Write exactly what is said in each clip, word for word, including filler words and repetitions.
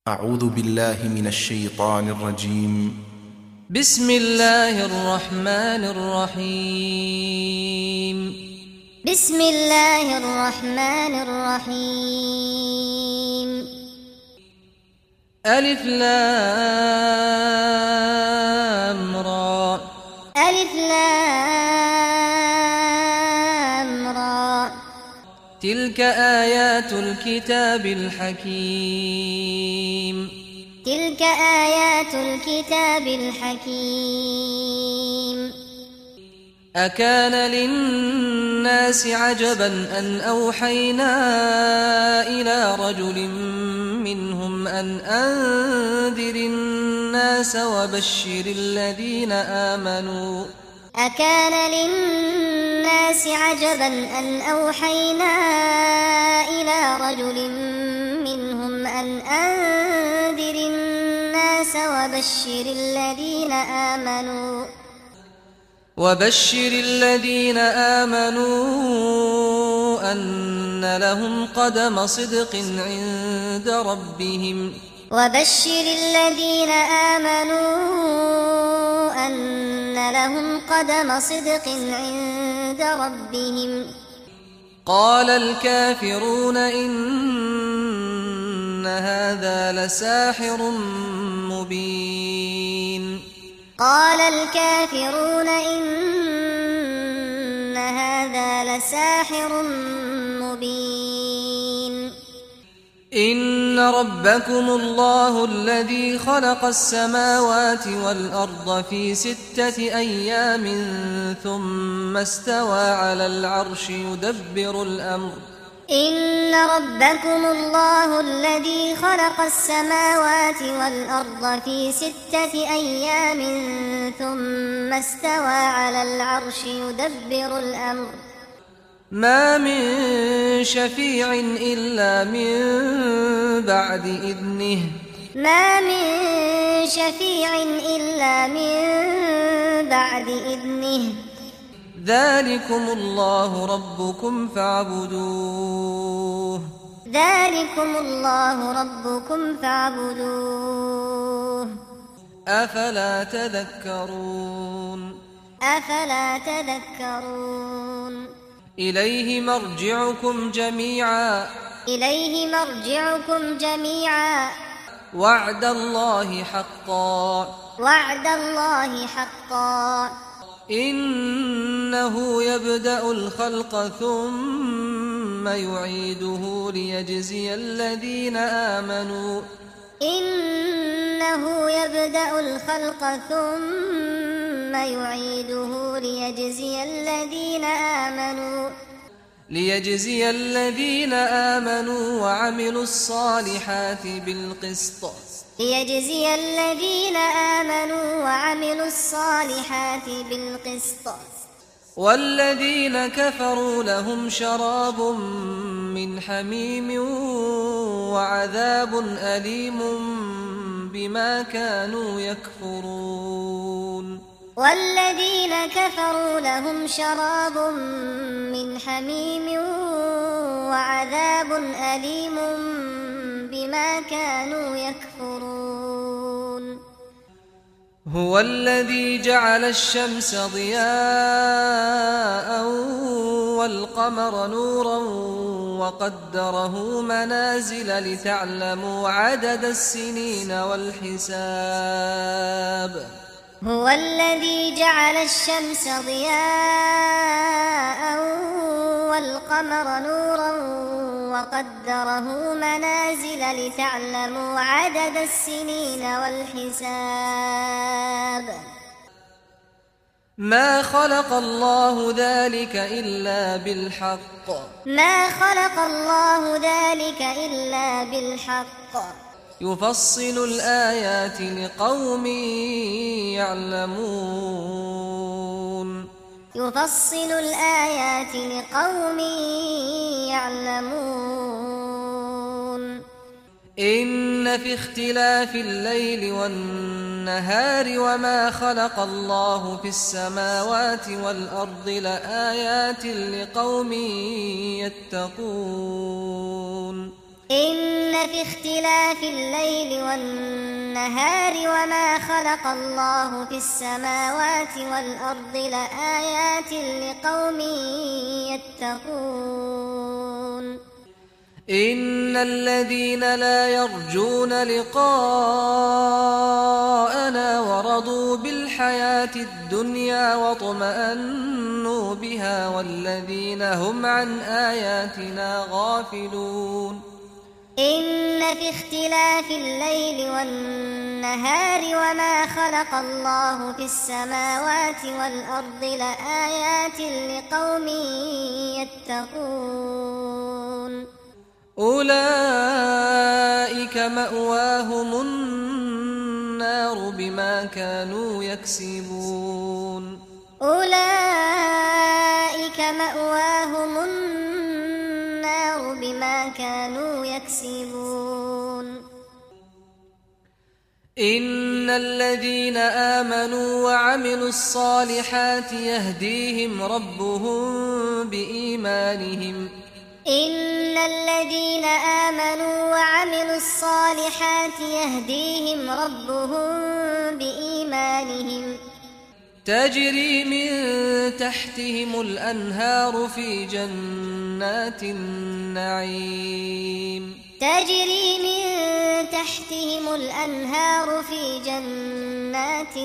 أعوذ بالله من الشيطان الرجيم. بسم الله الرحمن الرحيم. بسم الله الرحمن الرحيم. ألف لام را. ألف لام را. تلك آيات الكتاب الحكيم. تلك آيات الكتاب الحكيم. أكان للناس عجبا أن أوحينا إلى رجل منهم أن أنذر الناس وبشر الذين آمنوا أكان للناس عجبا أن أوحينا إلى رجل منهم أن أنذر الناس وبشر الذين آمنوا وبشر الذين آمنوا أن لهم قدم صدق عند ربهم وبشر الذين آمنوا أن لهم قدم صدق عند ربهم. قال الكافرون إن هذا لساحر مبين. قال الكافرون إن هذا لساحر مبين. إن ربكم الله الذي خلق السماوات والأرض في ستة أيام ثم استوى على العرش يدبر الأمر. إن ربكم الله الذي خلق السماوات والأرض في ستة أيام ثم استوى على العرش يدبر الأمر. ما من شفيع إلا من بعد إذنه. ما من شفيع إلا من بعد إذنه. ذلكم الله ربكم فاعبدوه. ذلكم الله ربكم فاعبدوه. أفلا تذكرون. أفلا تذكرون. إليه مرجعكم جميعا. إليه مرجعكم جميعا. وعد الله حقا. وعد الله حقا. إنه يبدأ الخلق ثم يعيده ليجزي الذين آمنوا. إنه يبدأ الخلق ثم يعيده ليجزي الذين آمنوا ليجزي الذين آمنوا وعملوا الصالحات بالقسط. ليجزي الذين آمنوا وعملوا الصالحات بالقسط. والذين كفروا لهم شراب من حميم وعذاب أليم بما كانوا يكفرون. والذين كفروا لهم شراب من حميم وعذاب أليم بما كانوا يكفرون. هو الذي جعل الشمس ضياء والقمر نورا وقدره منازل لتعلموا عدد السنين والحساب. هو الذي جعل الشمس ضياء والقمر نورا وقدره منازل لتعلموا عدد السنين والحساب. ما خلق الله ذلك إلا بالحق. ما خلق الله ذلك إلا بالحق. يفصل الآيات لقوم يعلمون. يفصل الآيات لقوم يعلمون. إن في اختلاف الليل والنهار وما خلق الله في السماوات والأرض لآيات لقوم يتقون. إن في اختلاف الليل والنهار وما خلق الله في السماوات والأرض لآيات لقوم يتقون إن الذين لا يرجون لقاءنا ورضوا بالحياة الدنيا واطمأنوا بها والذين هم عن آياتنا غافلون إن في اختلاف الليل والنهار وما خلق الله في السماوات والأرض لآيات لقوم يتقون أولئك مأواهم النار بما كانوا يكسبون أولئك مأواهم النار بما كانوا يكسبون إن الذين آمنوا وعملوا الصالحات يهديهم ربهم بإيمانهم إن الذين آمنوا وعملوا الصالحات يهديهم ربهم بإيمانهم تجري من تحتهم الأنهار في جنات النعيم تجري من تحتهم الأنهار في جنات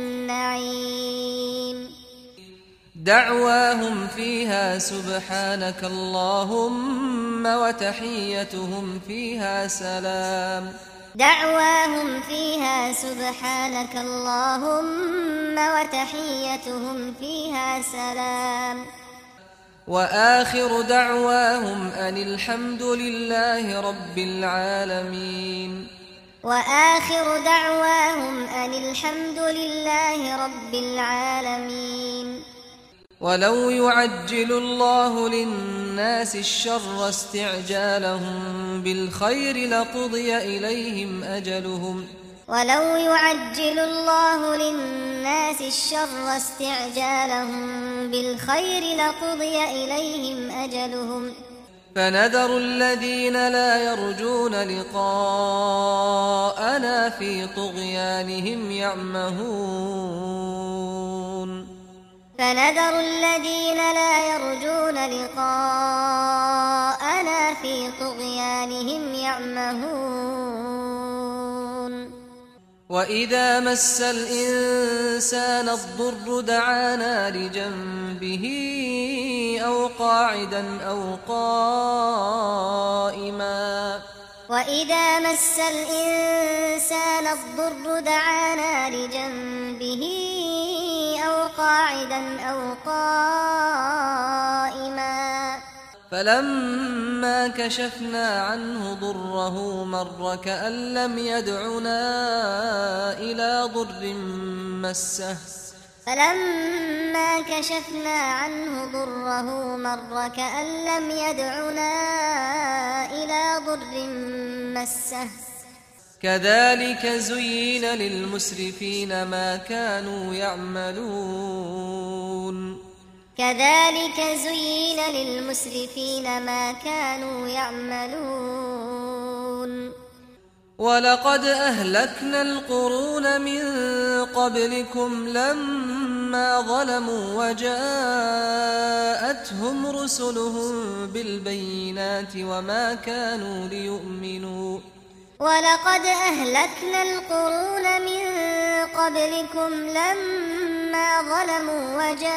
النعيم دعواهم فيها سبحانك اللهم وتحيتهم فيها سلام دعواهم فيها سبحانك اللهم وتحيتهم فيها سلام وآخر دعواهم أن الحمد لله رب العالمين وآخر دعواهم أن الحمد لله رب العالمين ولو يعجل الله للناس الشر استعجالهم بالخير لقضي إليهم أجلهم ولو يعجل الله للناس الشر استعجالهم بالخير لقضي إليهم أجلهم فنذر الذين لا يرجون لقاءنا في طغيانهم يعمهون فنذر الذين لا يرجون لقاءنا في طغيانهم يعمهون وإذا مس الإنسان الضر دعانا لجنبه أو قاعدا أو قائما وإذا مس الإنسان الضر دعانا لجنبه أو قاعدا أو قائما فلما كشفنا عنه ضره مر كأن لم يدعنا إلى ضر مسه فلما كشفنا عنه ضره مر كأن لم يدعنا إلى ضر مسه كذلك زين للمسرفين ما كانوا يعملون كذلك زين للمسرفين ما كانوا يعملون ولقد أهلكنا القرون من قبلكم لما ظلموا وجاءتهم رسلهم بالبينات وما كانوا ليؤمنوا ولقد أهلكنا القرون من قبلكم لما ظلموا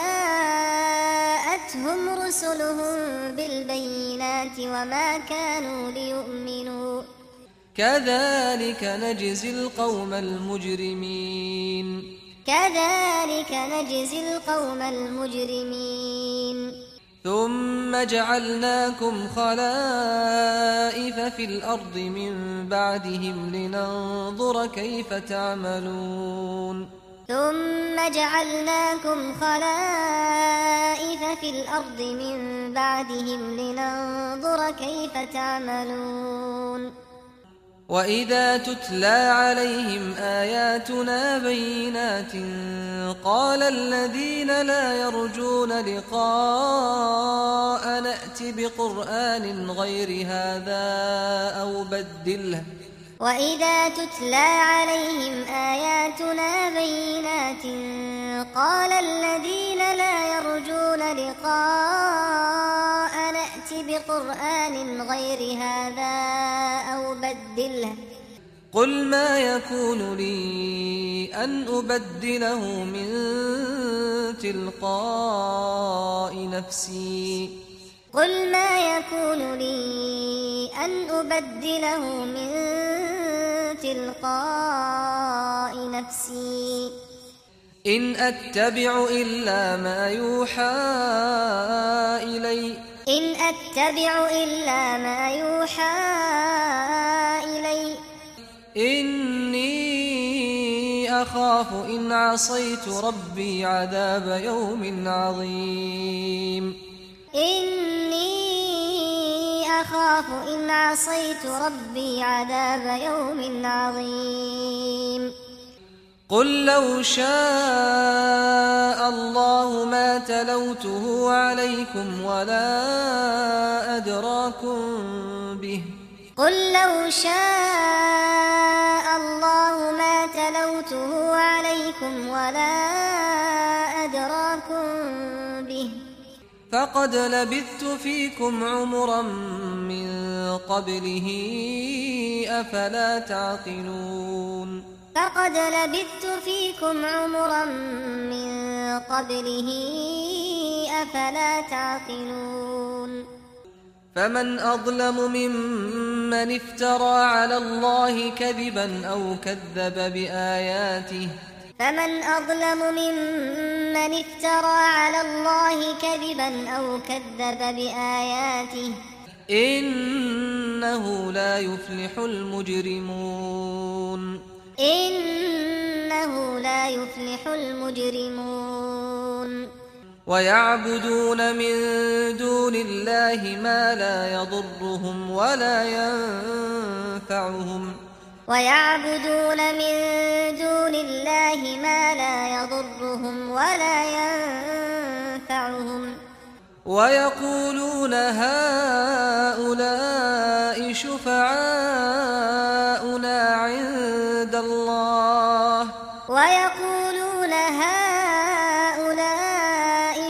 وجاءتهم رسلهم بالبينات وما كانوا ليؤمنوا كذلك نجزي القوم المجرمين كذلك نجزي القوم المجرمين ثم جعلناكم خلائف في الأرض من بعدهم لننظر كيف تعملون ثم جعلناكم خلائف في الأرض من بعدهم لننظر كيف تعملون وإذا تتلى عليهم آياتنا بينات قال الذين لا يرجون لقاء نأت بقرآن غير هذا أو بدله وإذا تتلى عليهم آياتنا بينات قال الذين لا يرجون لقاء نأت بقرآن غير هذا أو بدله قل ما يكون لي أن أبدله من تلقاء نفسي قل ما يكون لي أن أبدله من تلقاء نفسي إن أتبع إلا ما يوحى إلي إن أتبع إلا ما يوحى إلي إني أخاف إن عصيت ربي عذاب يوم عظيم إني أخاف إن عصيت ربي عذاب يوم عظيم قل لو شاء الله ما تلوته عليكم ولا أدراكم به قل لو شاء الله ما تلوته عليكم ولا أدراكم به فقد لبثت فيكم عمرا من قبله أفلا تعقلون فقد لبثت فيكم عمرا من قبله أفلا تعقلون فمن أظلم ممن افترى على الله كذبا أو كذب بآياته فمن أظلم ممن افترى على الله كذبا أو كذب بآياته إنه لا يفلح المجرمون إنه لا يفلح المجرمون ويعبدون من دون الله ما لا يضرهم ولا ينفعهم ويعبدون من دون الله ما لا يضرهم ولا ينفعهم ويقولون هؤلاء شفعاؤنا عند الله ويقولون هؤلاء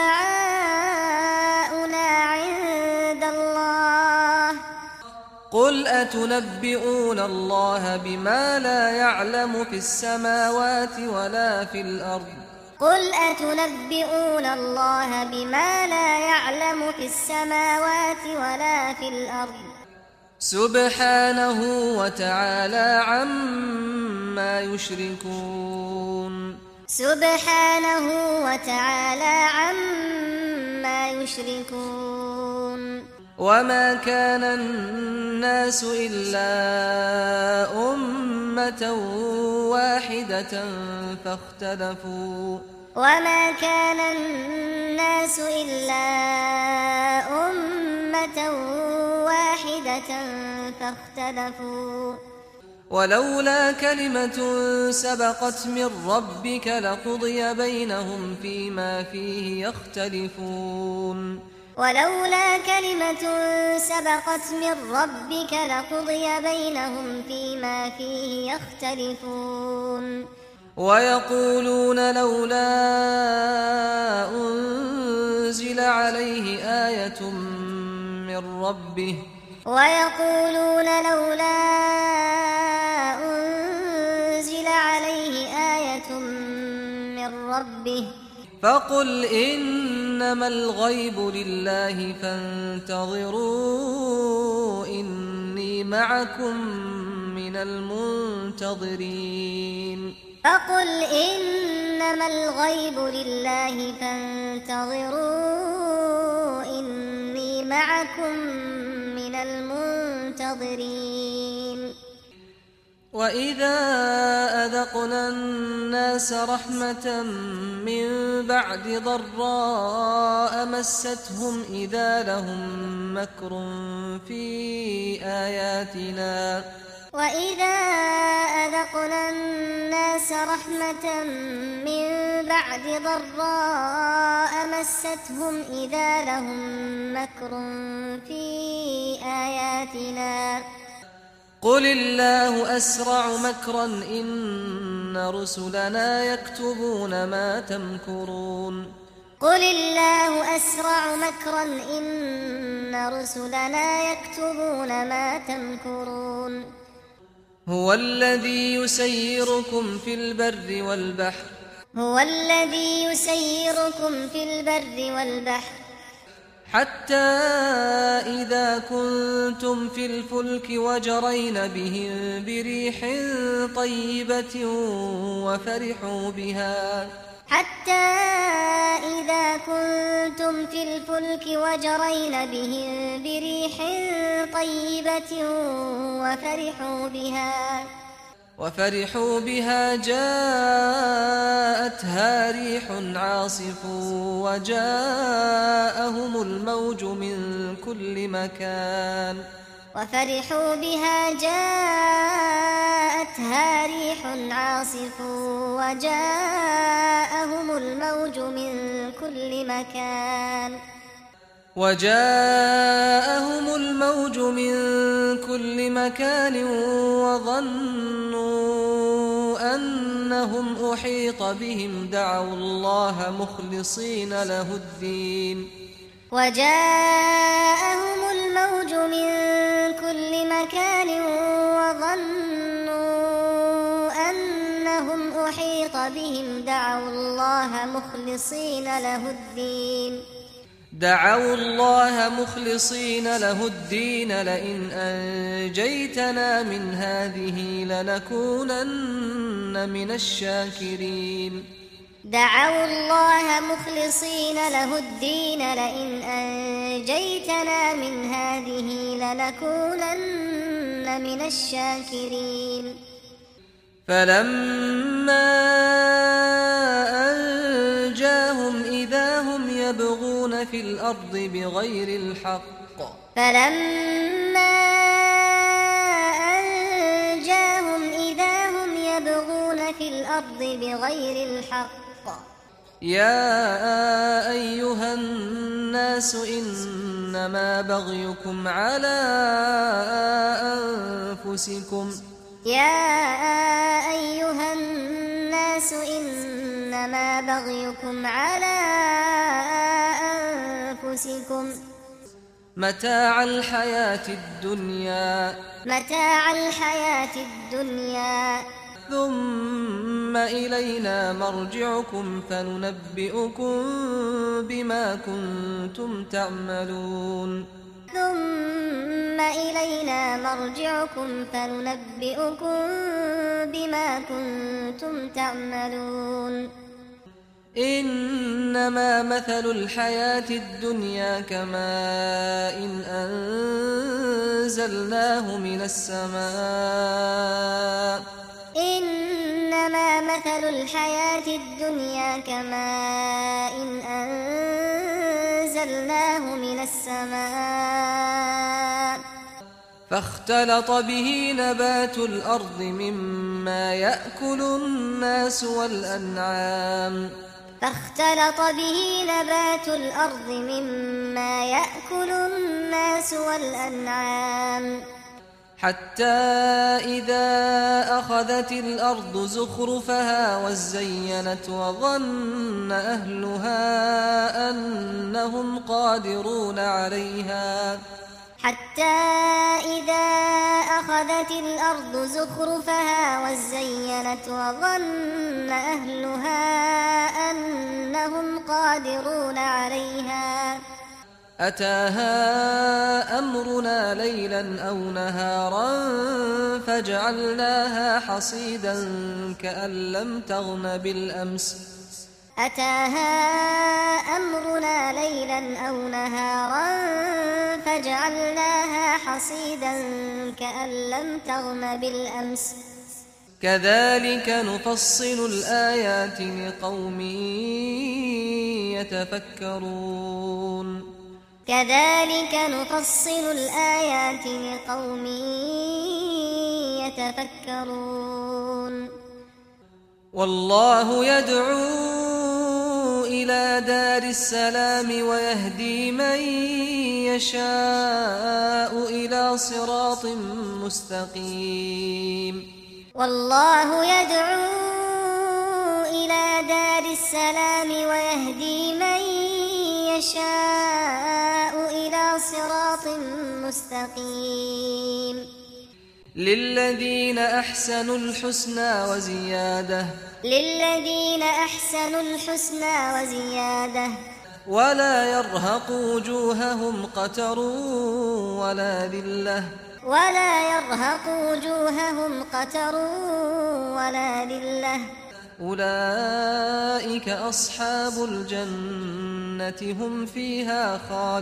شفعاؤنا عند الله قل أتنبئون الله بما لا يعلم في السماوات ولا في الأرض قل أتنبئون الله بما لا يعلم في السماوات ولا في الأرض سبحانه وتعالى عما يشركون سبحانه وتعالى عما يشركون وما كان الناس إلا أمة واحدة فاختلفوا وما كان الناس إلا أمة واحدة فاختلفوا ولولا كلمة سبقت من ربك لقضي بينهم فيما فيه يختلفون ولولا كلمة سبقت من ربك لقضي بينهم فيما فيه يختلفون ويقولون لولا أنزل عليه آية من ربه ويقولون لولا أنزل عليه آية من ربه فقل إنما الغيب لله فانتظروا إني معكم من المنتظرين فقل إنما الغيب لله فانتظروا إني معكم من المنتظرين وإذا أذقنا الناس رحمة من بعد ضراء مستهم إذا لهم مكر في آياتنا وإذا أذقنا الناس رحمة من بعد ضراء مستهم إذا لهم مكر في آياتنا قل الله أسرع مكرا إن رسلنا يكتبون ما تمكرون قل الله أسرع مكرا إن رسلنا يكتبون ما تمكرون هو الذي يسيركم في البر والبحر هو الذي يسيركم في البر والبحر حتى إذا كنتم في الفلك وجرين بهم بريح طيبة وفرحوا بها حتى إذا كنتم في الفلك وجرين بهم بريح طيبة وفرحوا بها وفرحوا بها جاءتها ريح عاصف وجاءهم الموج من كل مكان وفرحوا بها جاءتها ريح عاصف وجاءهم الموج من كل مكان وجاءهم الموج من كل مكان وظنوا أنهم أحيط بهم دعوا الله مخلصين له الدين وجاءهم الموج من كل مكان وظنوا أنهم أحيط بهم دعوا الله مخلصين له الدين دعوا الله مخلصين له الدين لئن أنجيتنا من هذه لنكونن من الشاكرين دعوا الله مخلصين له الدين لئن أنجيتنا من هذه لنكونن من الشاكرين فلما أنجاهم إذا هم يبغون في الأرض بغير الحق فلما أنجاهم إذا هم يبغون في الأرض بغير الحق يا أيها الناس إنما بغيكم على أنفسكم يا أيها الناس إنما بغيكم على أنفسكم متاع الحياة الدنيا متاع الحياة الدنيا ثم إلينا مرجعكم فننبئكم بما كنتم تعملون ثم إلينا مرجعكم فننبئكم بما كنتم تعملون إنما مثل الحياة الدنيا كماء إن أنزلناه من السماء إنما مثل الحياة الدنيا كماء إن أنزلناه من السماء فاختلط به نبات الأرض مما يأكل الناس والأنعام فاختلط به نبات الأرض مما يأكل الناس والأنعام حتى إذا أخذت الأرض زخرفها وزينت وظن أهلها أنهم قادرون عليها حتى إذا أخذت الأرض زخرفها وزينت وظن أهلها أنهم قادرون عليها أتاها أمرنا ليلا أو نهارا فجعلناها حصيدا كأن لم تغن بالأمس أتاها أمرنا ليلا أو نهارا فجعلناها حصيدا كأن لم تغن بالأمس كذلك نفصل الآيات لقوم يتفكرون كذلك نفصل الآيات لقوم يتفكرون والله يدعو إلى دار السلام ويهدي من يشاء إلى صراط مستقيم والله يدعو إلى دار السلام ويهدي من يشاء إلى صراط مستقيم للذين أحسنوا الحسنى وزيادة للذين أحسنوا الحسنى وزيادة ولا يرهق وجوههم قتر ولا ذلة ولا يرهق وجوههم قتر ولا ذلة أولئك أصحاب الجنة هم فيها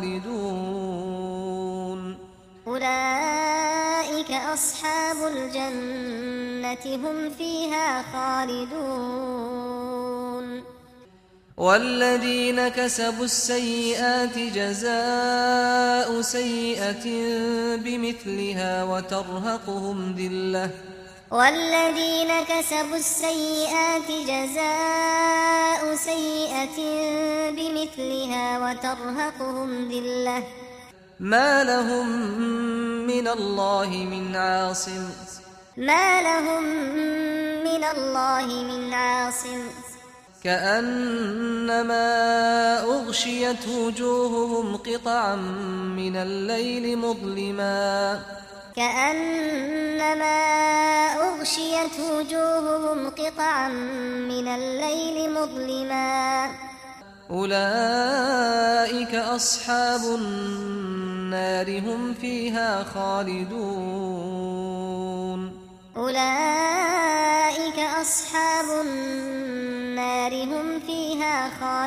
خالدون أولئك أصحاب الجنة هم فيها خالدون والذين كسبوا السيئات جزاء سيئة بمثلها وترهقهم ذلة والذين كسبوا السيئات جزاء سيئة بمثلها وترهقهم ذلة ما لهم من الله من عاصم ما لهم من الله من عاصم كأنما أغشيت وجوههم قطعا من الليل مظلما كأنما أغشيت وجوههم قطعا من الليل مظلما أولئك أصحاب النار هم فيها خالدون أولئك أصحاب النار هم فيها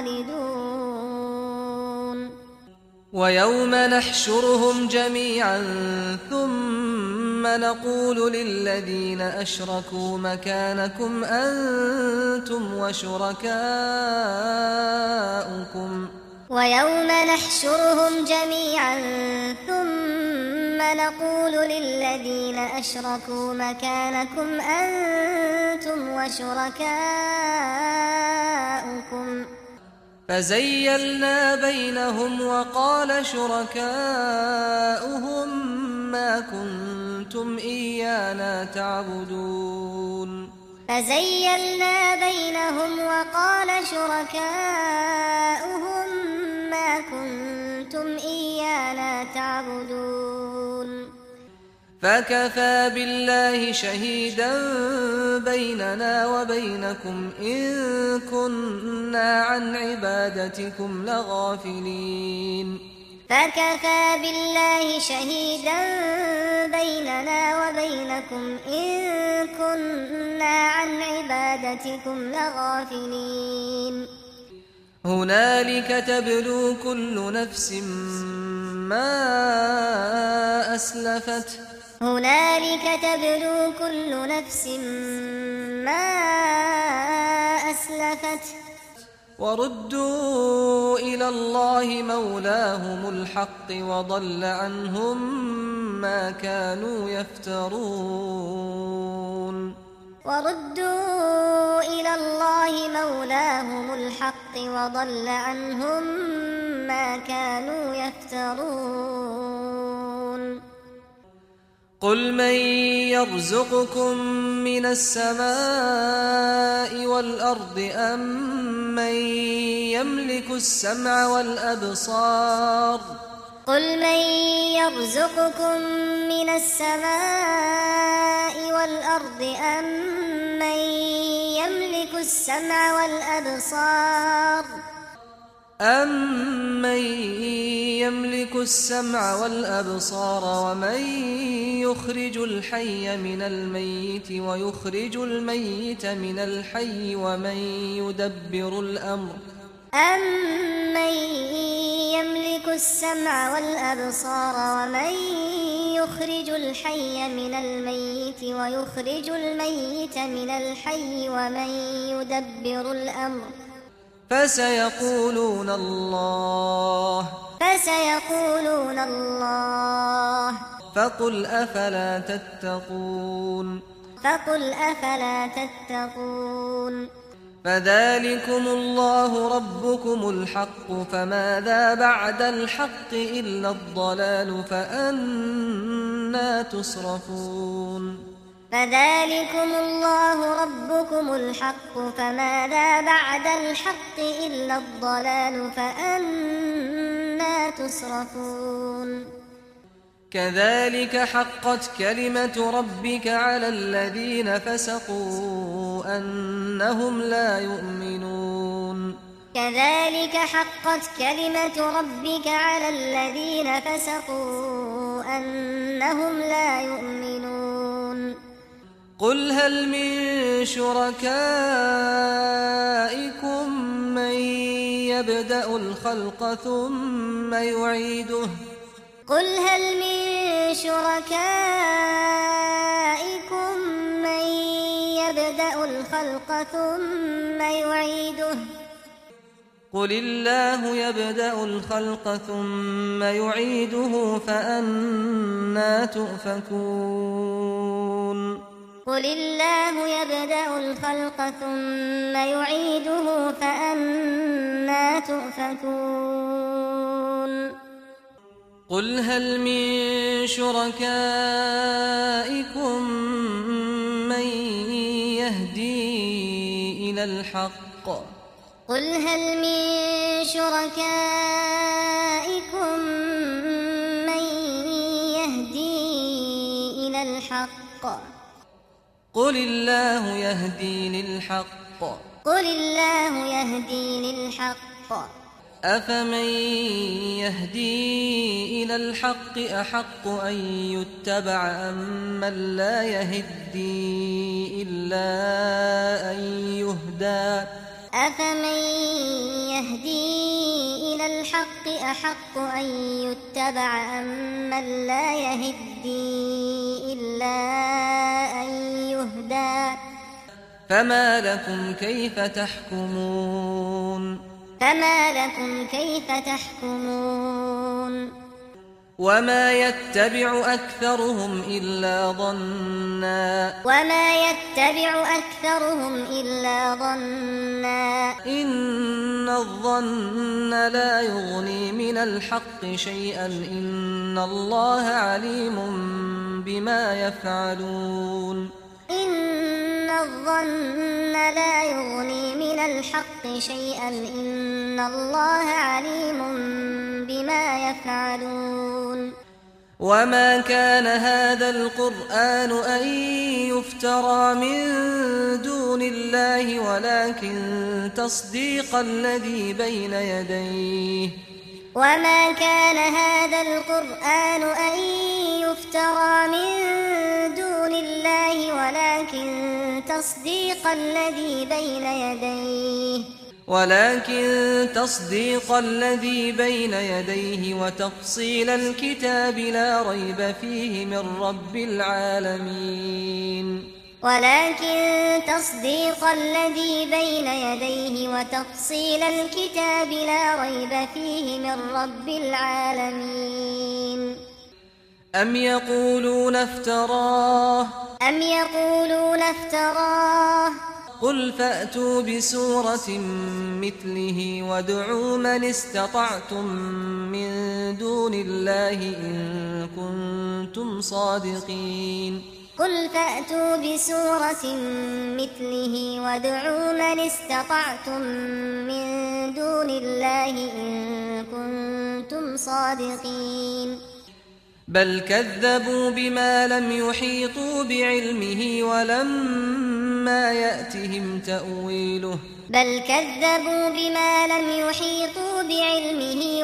خالدون ويوم نحشرهم جميعا ثم نقول للذين أشركوا مكانكم أنتم وشركاؤكم ويوم نحشرهم جميعا ثم نقول للذين أشركوا مكانكم أنتم وشركاؤكم فزيلنا بينهم وقال شركاؤهم ما كنتم إيانا تعبدون فزيلنا بينهم وقال شركاؤهم ما كنتم إيانا تعبدون فكفى بالله شهيدا بيننا وبينكم إن كنا عن عبادتكم لغافلين فكفى بالله شهيدا بيننا وبينكم إن كنا عن عبادتكم لغافلين هنالك تبلو كل نفس ما أسلفت هنالك تبلو كل نفس ما أسلفت وردوا إلى الله مولاهم الحق وضل عنهم ما كانوا يفترون وردوا إلى الله مولاهم الحق وضل عنهم ما كانوا يفترون قل من يرزقكم من السماء والأرض أم من يملك السمع والأبصار قل من يرزقكم من السماء والأرض أم من يملك السمع والأبصار أَمَّن يَمْلِكُ السَّمْعَ وَالْأَبْصَارَ وَمَن يُخْرِجُ الْحَيَّ مِنَ الْمَيِّتِ وَيُخْرِجُ الْمَيِّتَ مِنَ الْحَيِّ وَمَن يُدَبِّرُ الْأَمْرَ أَمَّن يَمْلِكُ السَّمْعَ وَالْأَبْصَارَ وَمَن يُخْرِجُ الْحَيَّ مِنَ الْمَيِّتِ وَيُخْرِجُ الْمَيِّتَ مِنَ الْحَيِّ وَمَن يُدَبِّرُ الْأَمْرَ فسيقولون الله فسيقولون الله فقل أفلا تتقون فقل أفلا تتقون فذلكم الله ربكم الحق فماذا بعد الحق إلا الضلال فأنى تصرفون فذلكم الله ربكم الحق فماذا بعد الحق إلا الضلال فأنى تصرفون كذلك حقت كلمة ربك على الذين فسقوا أنهم لا يؤمنون كذلك حقت كلمة ربك على الذين فسقوا أنهم لا يؤمنون قل هل من شركائكم من يبدأ الخلق ثم يعيده قل هل من شركائكم من يبدأ الخلق ثم يعيده قل الله يبدأ الخلق ثم يعيده فأنى تؤفكون قل الله يبدأ الخلق ثم يعيده فأنى تؤفكون قل هل من شركائكم من يهدي إلى الحق قل هل من شركائكم من يهدي إلى الحق قل الله يهدي للحق قل الله يهدي للحق أفمن يهدي إلى الحق أحق أن يتبع أم من لا يهدي إلا أن يهدى أفمن يهدي إلى الحق أحق أن يتبع أم من لا يهدي إلا أن يهدى فما لكم كيف تحكمون فما لكم كيف تحكمون وما يتبع أكثرهم إلا ظنا وما يتبع أكثرهم إلا ظنا إن الظن لا يغني من الحق شيئا إن الله عليم بما يفعلون إن الظن لا يغني من الحق شيئا إن الله عليم بما يفعلون وما كان هذا القرآن أن يفترى من دون الله ولكن تصديق الذي بين يديه وما كان هذا القرآن أن يفترى من دون الله ولكن تصديق الذي بين يديه ولكن تصديق الذي بين يديه وتفصيل الكتاب لا ريب فيه من رب العالمين ولكن تصديق الذي بين يديه وتفصيل الكتاب لا ريب فيه من رب العالمين أم يقولون افتراه أم يقولون افتراه قل فأتوا بسورة مثله وادعوا من استطعتم من دون الله إن كنتم صادقين قل فأتوا بسورة مثله وادعوا من استطعتم من دون الله إن كنتم صادقين بل كذبوا بما لم يحيطوا بعلمه ولما يأتهم تأويله بل كذبوا بما لم يحيطوا بعلمه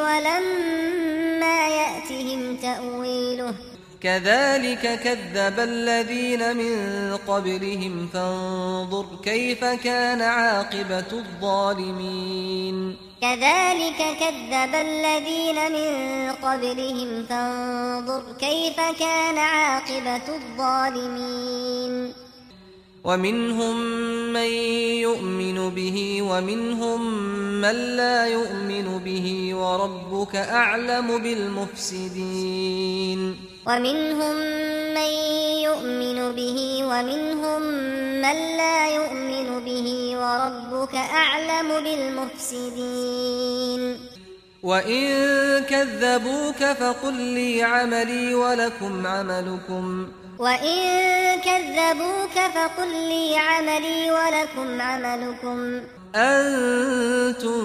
ولما يأتهم تأويله كذلك كذب الذين من قبلهم فانظر كيف كان عاقبة الظالمين كذلك كذب الذين من قبلهم فانظر كيف كان عاقبة الظالمين ومنهم من يؤمن به ومنهم من لا يؤمن به وربك أعلم بالمفسدين ومنهم من يؤمن به ومنهم من لا يؤمن به وربك أعلم بالمفسدين وإن كذبوك فقل لي عملي ولكم عملكم وإن كذبوك فقل لي عملي ولكم عملكم أنتم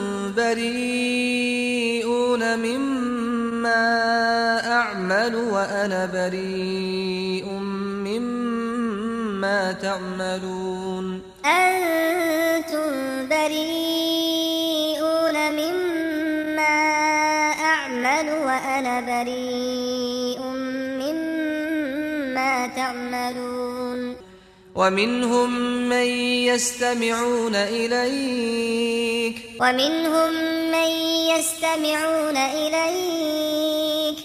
بريئون مما أعمل وأنا بريء مما تعملون أنتم بريئون مما أعمل وأنا بريء مما تعملون ومنهم من يستمعون إليك ومنهم من يستمعون إليك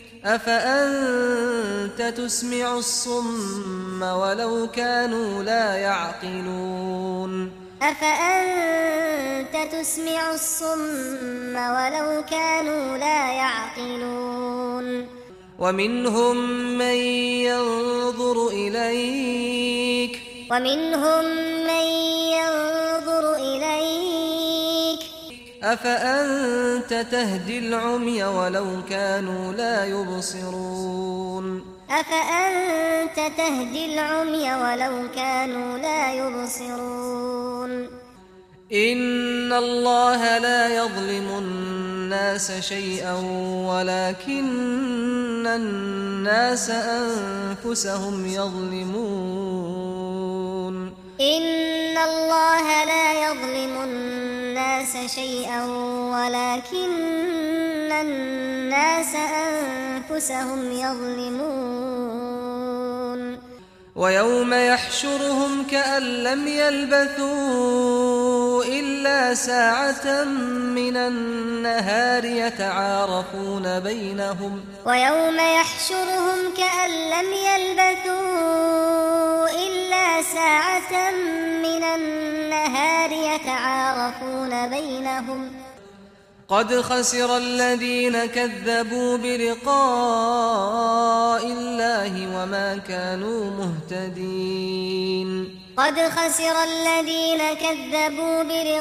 أفأنت تسمع الصم ولو كانوا لا يعقلون أفأنت تسمع الصم ولو كانوا لا يعقلون ومنهم من ينظر إليك ومنهم من ينظر إليك أفأنت تهدي العمي ولو كانوا لا يبصرون أفأنت تهدي العمي ولو كانوا لا يبصرون إن الله لا يظلم الناس شيئا ولكن الناس أنفسهم يظلمون إن الله لا يظلم الناس شيئا ولكن الناس أنفسهم يظلمون ويوم يحشرهم كأن لم يلبثوا إلا ساعة من النهار يتعارفون بينهم ويوم يحشرهم كأن لم يلبثوا إلا ساعة من النهار يتعارفون بينهم قد خسر الذين كذبوا بلقاء الله وما كانوا مهتدين قد خسر الذين كذبوا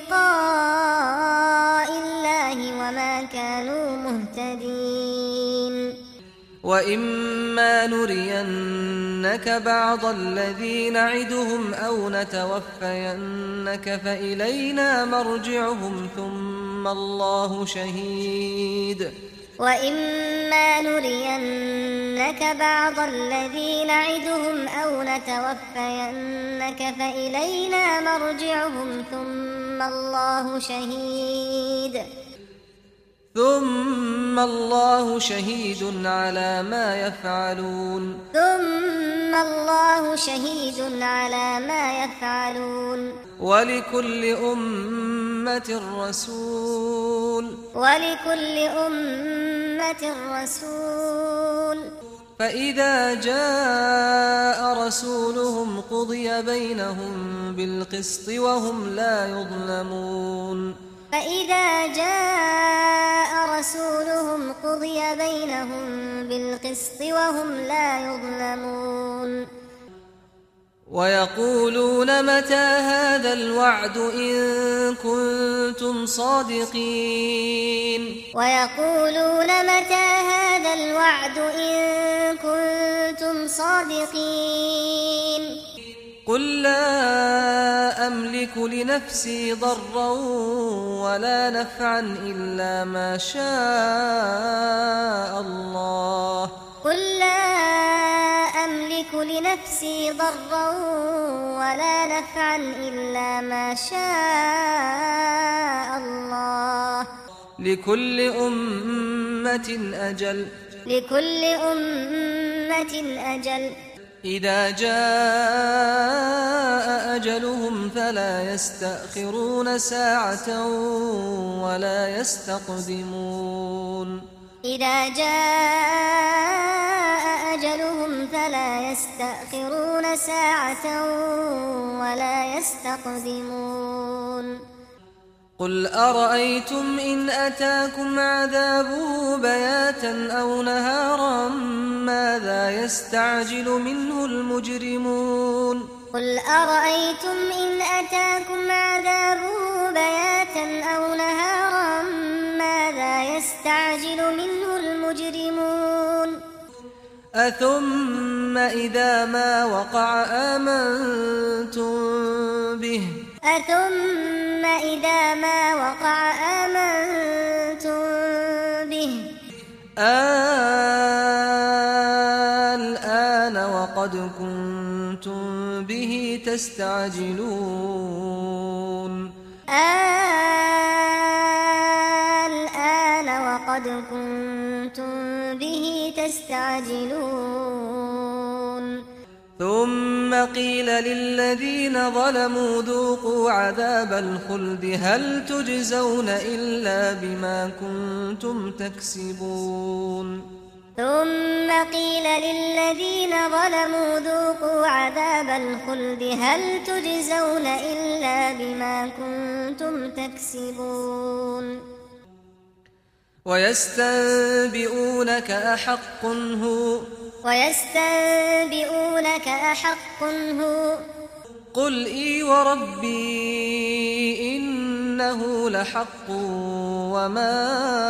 بلقاء الله وما كانوا مهتدين وإما نرينك بعض الذي نعدهم أو نتوفينك فإلينا مرجعهم ثم الله شهيد وإما نرينك بعض الذي نعدهم أو نتوفينك فإلينا مرجعهم ثم الله شهيد ثم الله شهيد على ما يفعلون ثم الله شهيد على ما يفعلون ولكل أمة رسول ولكل أمة رسول فإذا جاء رسولهم قضي بينهم بالقسط وهم لا يظلمون فإذا جاء رسولهم قضي بينهم بالقسط وهم لا يظلمون ويقولون متى هذا الوعد إن كنتم صادقين ويقولون متى هذا الوعد إن كنتم صادقين قل لا أملك لنفسي ضرا ولا نفعا إلا ما شاء الله قل لا أملك لنفسي ضرا ولا نفعا إلا ما شاء الله لكل أمة أجل لكل أمة أجل إذا جاء أجلهم فلا يستأخرون ساعة ولا يستقدمون إذا جاء أجلهم فلا يستأخرون ساعة ولا يستقدمون قل أرأيتم إن أتاكم عذابه بياتا أو نهارا ماذا يستعجل منه المجرمون قل أرأيتم إن أتاكم عذابه بياتا أو نهارا ماذا يستعجل منه المجرمون أثم إذا ما وقع آمنتم به أثم إذا ما وقع آمنتم به الآن وقد كنتم به تستعجلون الآن وقد كنتم به تستعجلون ثم قيل للذين ظلموا ذوقوا عذاب الخلد هل تجزون إلا بما كنتم تكسبون ثم قيل للذين ظلموا ذوقوا عذاب الخلد هل تجزون إلا بما كنتم تكسبون ويستنبئونك أحق هو ويستنبئونك أحق هو قل إي وربي إنه لحق وما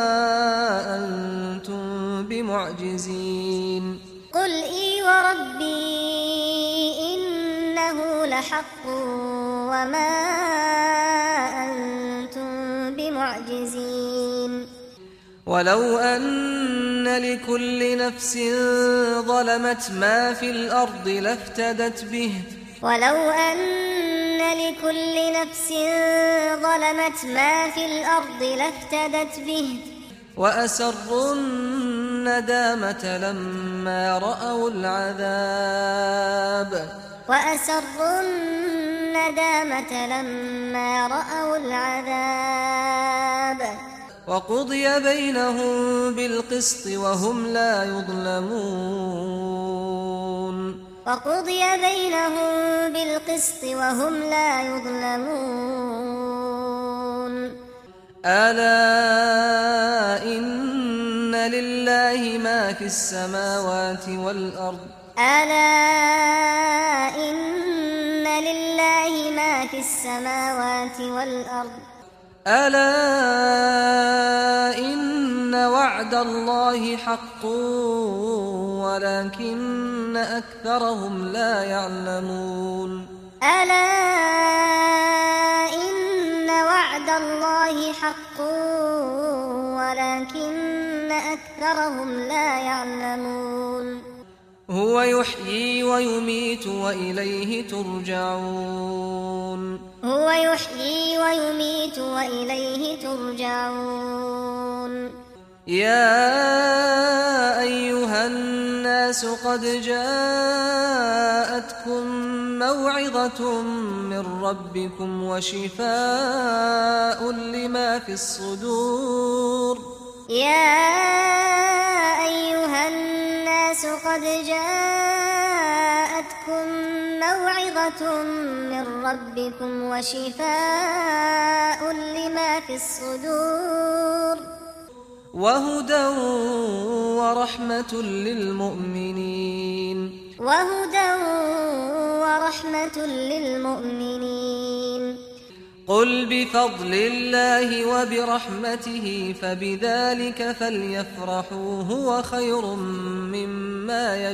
أنتم بمعجزين قل إي وربي إنه لحق وما أنتم بمعجزين ولو أن لكل نفس ظلمت ما في الأرض لافتدت به ولو أن لكل نفس ظلمت ما في الأرض لافتدت به وأسروا الندامة لما رأوا العذاب وأسروا الندامة لما رأوا العذاب وقضي بينهم بالقسط وهم لا يظلمون وقضي بينهم بالقسط وهم لا يظلمون ألا إن لله ما في السماوات والأرض ألا إن لله ما في السماوات والأرض ألا إن وعد الله حق ولكن أكثرهم لا يعلمون ألا إن وعد الله حق ولكن أكثرهم لا يعلمون هو يحيي ويميت وإليه ترجعون هو يحيي ويميت وإليه ترجعون يا أيها الناس قد جاءتكم موعظة من ربكم وشفاء لما في الصدور يا أيها الناس قد جاءتكم موعظة من ربكم وشفاء لما في الصدور وهدى ورحمة للمؤمنين وهدى ورحمة للمؤمنين قل بفضل الله وبرحمته فبذلك فليفرحوا هو خير مما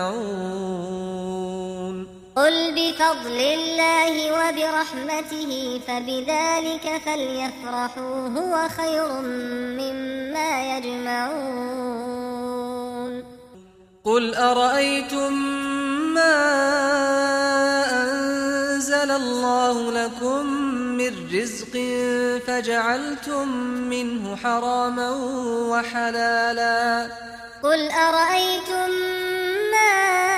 يجمعون قل بفضل الله وبرحمته فبذلك فليفرحوا هو خير مما يجمعون قل أرأيتم ما أنزل الله لكم من رزق فجعلتم منه حراما وحلالا قل أرأيتم ما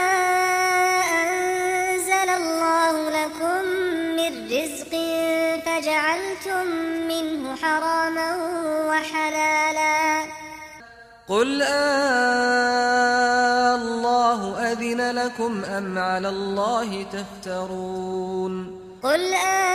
أنزل الله لكم من رزق فجعلتم منه حراما وحلالا قل آه الله أذن لكم أم على الله تفترون قل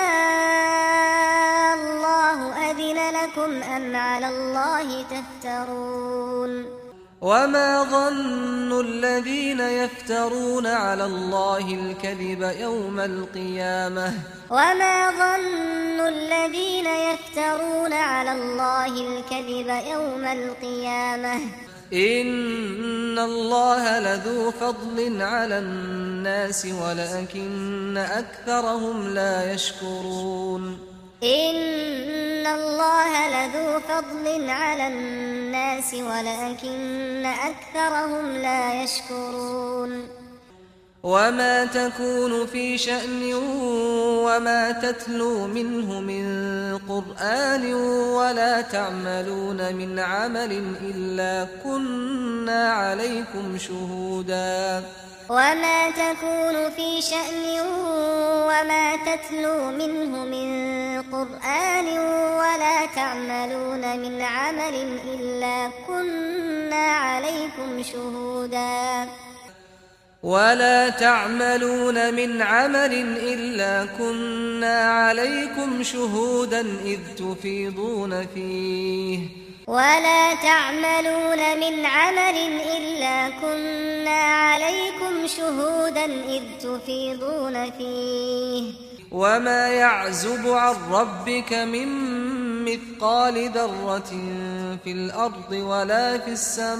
آه الله أذن لكم أم على الله تفترون وما ظن الذين يفترون على الله الكذب يوم القيامة وما ظن الذين يفترون على الله الكذب يوم القيامة إن الله لذو فضل على الناس ولكن أكثرهم لا يشكرون إن الله لذو فضل على الناس ولكن أكثرهم لا يشكرون وما تكون في شأن وما تتلو منه من قرآن ولا تعملون من عمل إلا كنا عليكم شهودا وما تكون في شأن وما تتلو منه من قرآن ولا تعملون من عمل إلا كنا عليكم شهودا ولا تعملون من عمل إلا كنا عليكم شهودا إذ تفيضون فيه ولا تعملون من عمل إلا كنا عليكم شهودا إذ تفيضون فيه وما يعزب عن ربك من مثقال ذرة في الأرض ولا في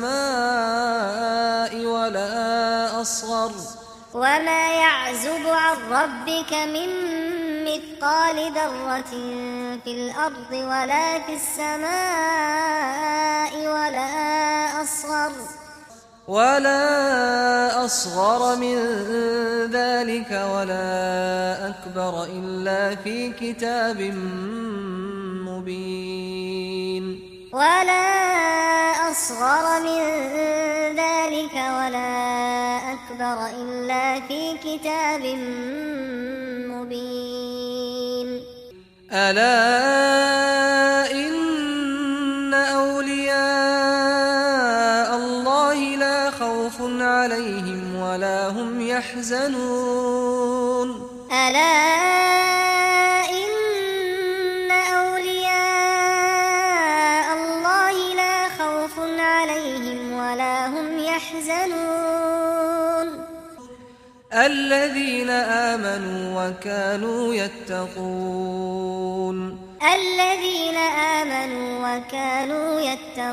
السماء ولا أصغر وما يعزب عن ربك من مثقال ذرة في الأرض ولا في السماء ولا أصغر ولا أصغر من ذلك ولا أكبر إلا في كتاب مبين ولا أصغر من ذلك ولا أكبر إلا في كتاب مبين ألا إن أولياء الله لا خوف عليهم ولا هم يحزنون ألا إن أولياء الله لا خوف عليهم ولا هم يحزنون الذين آمنوا وكانوا يتقون الذين آمنوا وكانوا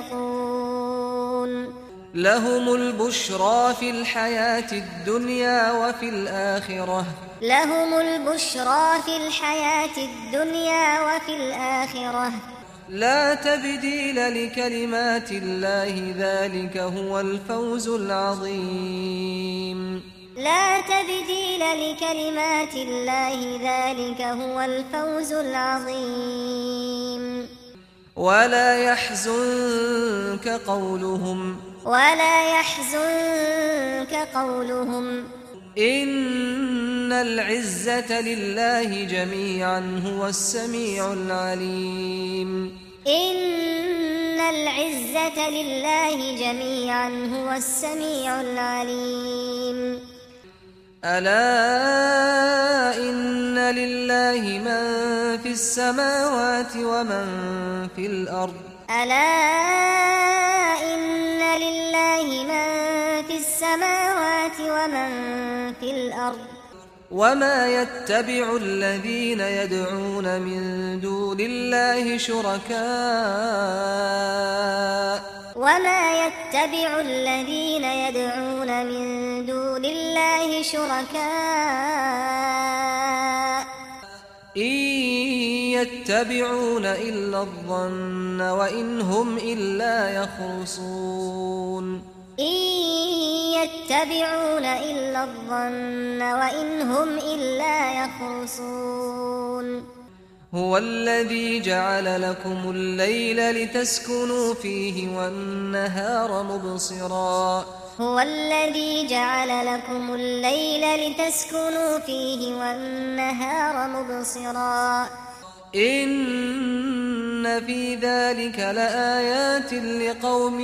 يتقون لهم البشرى في الحياة الدنيا وفي الآخرة لهم البشرى في الحياة الدنيا وفي الآخرة لا تبديل لكلمات الله ذلك هو الفوز العظيم لا تبديل لكلمات الله ذلك هو الفوز العظيم ولا يحزنك قولهم ولا يحزنك قولهم إن العزة لله جميعا هو السميع العليم إن العزة لله جميعا هو السميع العليم ألا إن لله من في السماوات ومن في الأرض ألا إن لله من في السماوات ومن في الأرض وما يتبع الذين يدعون من دون الله شركاء وما يتبع الذين يدعون من دون الله شركاء إن يتبعون إلا الظن وإن هم إلا يخرصون إن يتبعون إلا الظن وإن هم إلا يخرصون هو الذي جعل لكم الليل لتسكنوا فيه والنهار مبصرا هو الذي جعل لكم الليل لتسكنوا فيه والنهار مبصرا إن في ذلك لآيات لقوم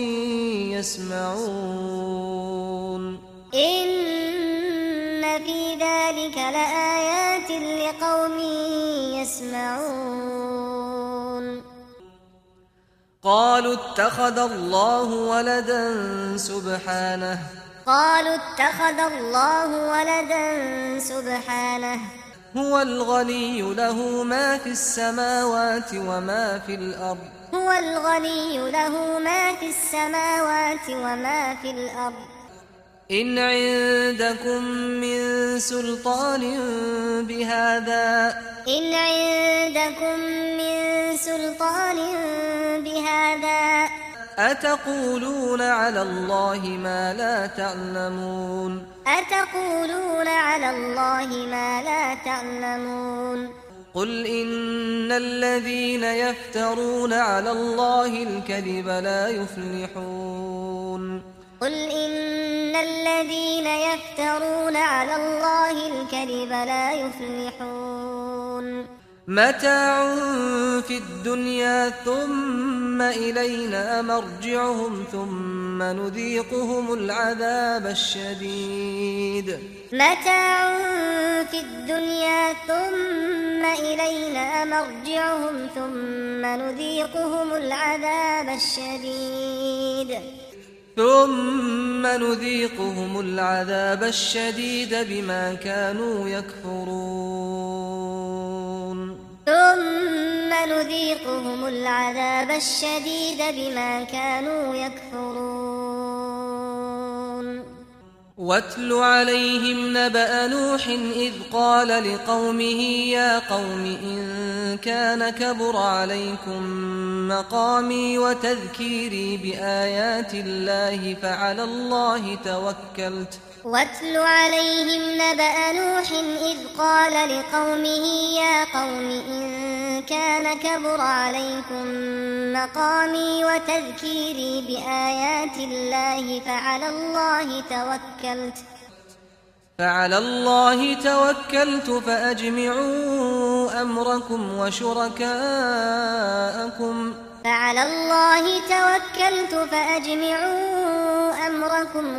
يسمعون إن في ذلك لآيات لقوم يسمعون قالوا اتخذ الله ولدا سبحانه قالوا اتخذ الله ولدا سبحانه هو الغني له ما في السماوات وما في الأرض هو الغني له ما في السماوات وما في الأرض إن عندكم من سلطان بهذا إن عندكم من سلطان بهذا أتقولون على الله ما لا تعلمون أتقولون على الله ما لا تعلمون قل إن الذين يفترون على الله الكذب لا يفلحون قل إن الذين يفترون على الله الكذب لا يفلحون متاع في الدنيا ثم إلينا مرجعهم ثم نذيقهم العذاب الشديد متاع في الدنيا ثم إلينا مرجعهم ثم نذيقهم العذاب الشديد ثم نذيقهم العذاب الشديد بما كانوا يكفرون ثم نذيقهم العذاب الشديد بما كانوا يكفرون واتل عليهم نبأ نوح إذ قال لقومه يا قوم إن كان كبر عليكم مقامي وتذكيري بآيات الله فعلى الله توكلت واتل عليهم نبأ نوح إذ قال لقومه يا قوم إن كان كبر عليكم مقامي وتذكيري بآيات الله فعلى الله توكلت فعلى الله توكلت فأجمعوا أمركم وشركاءكم فعلى الله توكلت فأجمعوا أمركم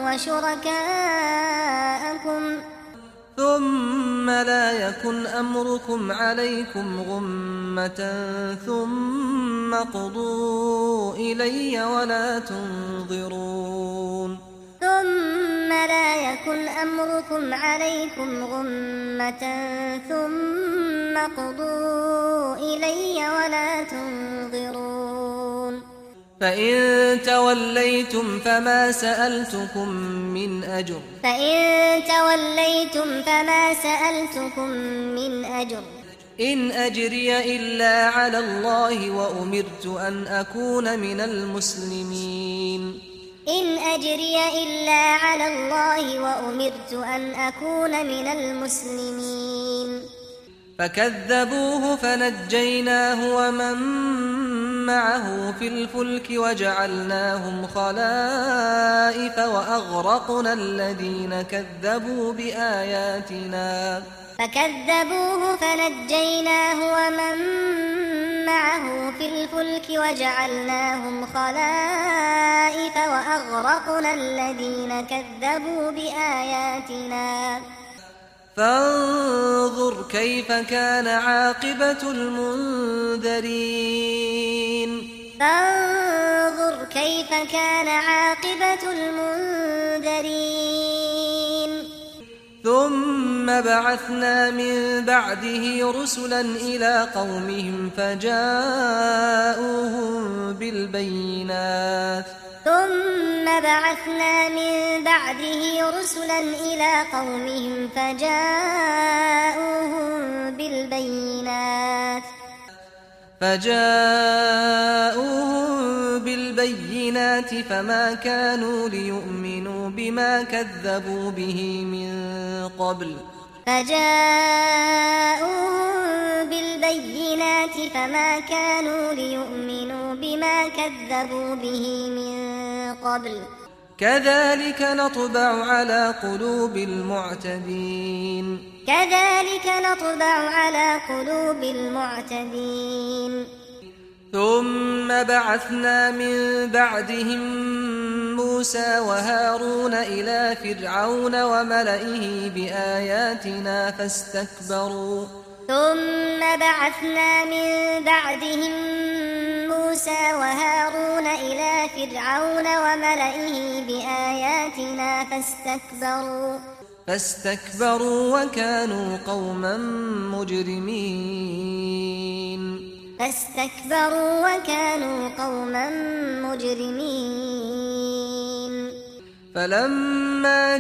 وشركاءكم ثم لا يكن أمركم عليكم غمة ثم قضوا إلي ولا تنظرون ثم لا يكن أمركم عليكم غمة ثم قضوا إلي ولا تنظرون فإن توليتم فما سألتكم من أجر فإن توليتم فما سألتكم من أجر إن أجري إلا على الله وأمرت أن أكون من المسلمين إن أجري إلا على الله وأمرت أن أكون من المسلمين فكذبوه فنجيناه ومن معه في الفلك وجعلناهم خلائف وأغرقنا الذين كذبوا بآياتنا فكذبوه فنجيناه ومن معه في الفلك وجعلناهم خلائف وأغرقنا الذين كذبوا بآياتنا فانظر كيف كان عاقبة المنذرين فانظر كيف كان عاقبة المنذرين ثم بعثنا من بعده رسلا إلى قومهم فجاءوهم بالبينات ثم بعثنا من بعده رسلا إلى قومهم فجاءوهم بالبينات فجاءوهم بالبينات فما كانوا ليؤمنوا بما كذبوا به من قبل فجاءوهم بالبينات فما كانوا ليؤمنوا بما كذبوا به من قبل كذلك نطبع على قلوب المعتدين كذلك نطبع على قلوب المعتدين ثم بعثنا من بعدهم موسى وهارون إلى فرعون وملئه بآياتنا فاستكبروا ثم بعثنا من بعدهم موسى موسى وهارون إلى فرعون وملئه بآياتنا فاستكبروا فاستكبروا وكانوا قوما مجرمين فاستكبروا وكانوا قوما مجرمين فلما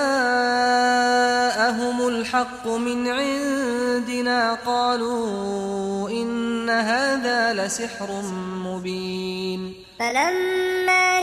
جاءهم الحق من عندنا قالوا إن هذا لسحر مبين فلما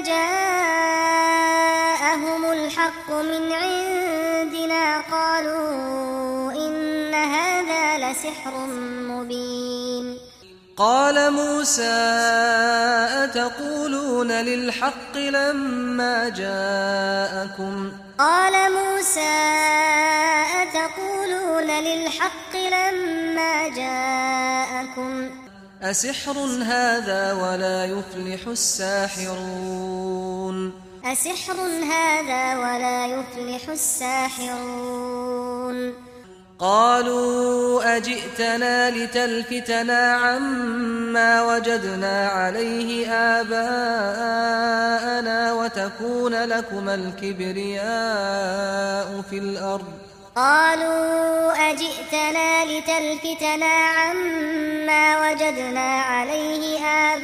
جاءهم الحق من عندنا قالوا إن هذا لسحر مبين قال موسى أتقولون للحق لما جاءكم قال موسى أتقولون للحق لما جاءكم أسحر هذا ولا يفلح الساحرون أسحر هذا ولا يفلح الساحرون قالوا أجئتنا لتلفتنا عما وجدنا عليه آباءنا وتكون لكما الكبرياء في الأرض قالوا أجئتنا لتلفتنا عما وجدنا عليه